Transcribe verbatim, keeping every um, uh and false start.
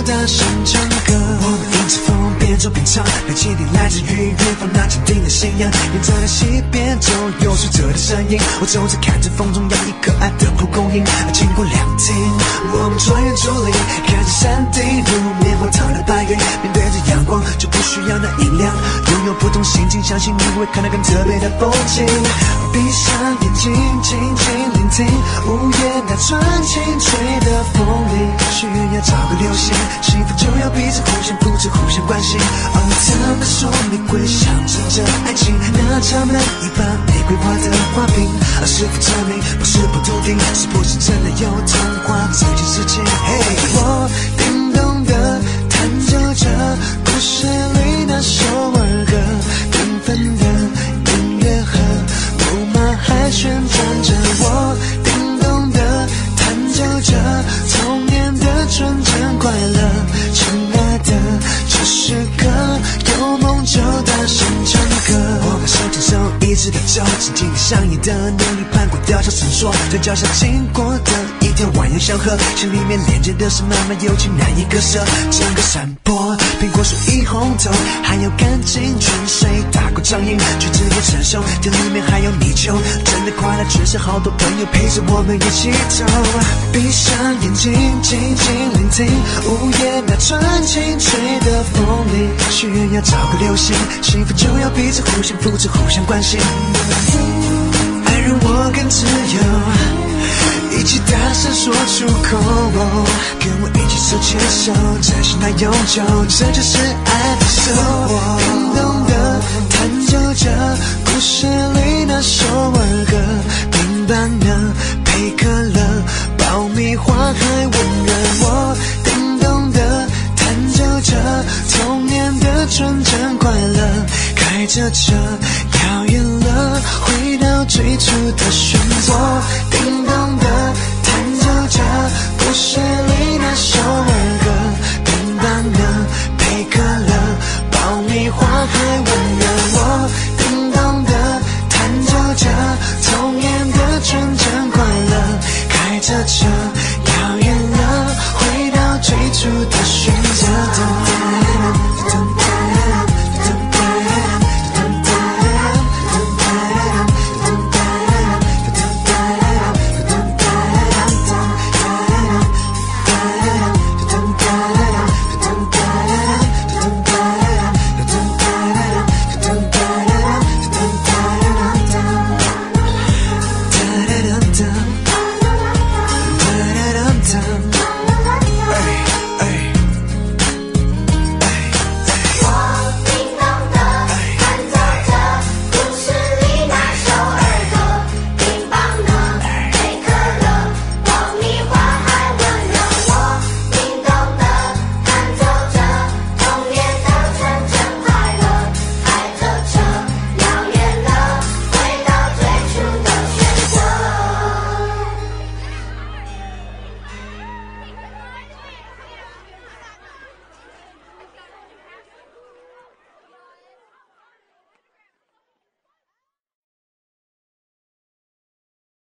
大声唱歌。我们迎着风边走边唱，那蜻蜓来自于远方那坚定的信仰。远在那西边走，有水者的身影。我走着看着风中洋溢可爱的蒲公英。经过两厅，我们穿越竹林，看着山顶如棉花糖的白云。面对着阳光，就不需要那音量。拥有不同心情，相信你会看到更特别的风景。闭上眼睛，静静聆听午夜那纯净吹的风里，需要找个流星，幸福就要彼此互相扶持，互相关心。而他们说玫瑰象征着爱情，那插满一把玫瑰花的花瓶，而是否证明不是不笃定，是不是真的有童话这件事情？嘿，我叮咚的弹奏着故事里那首儿歌，缤纷的音乐和木马还旋转着，我叮咚的弹奏着童年的纯真快乐。亲爱的，这时刻有梦就大声唱歌。我们手牵手一直到走，紧紧地相依的努力攀过吊桥绳索，在脚下经过的一条蜿蜒小河，心里面连接的是漫漫友情难以割舍。整个山坡苹果树一红透，还有干净泉水打过掌印，橘子也成熟，这里面还有泥鳅，真的快乐全是好多朋友陪着我们一起走。闭上眼睛，静静聆听午夜那纯净吹的风里，需要找个流星，幸福就要彼此互相扶持，互相关心。爱让我更自由，一起大声说出口，跟我一起手牵手，真心来永久，这就是爱的生活。叮咚的弹奏着故事里那首儿歌，冰般的配可乐，爆米花还温热。我叮咚的弹奏着童年的纯真快乐，开着车遥远了，回到最初的漩涡。叮咚的弹奏着故事里那首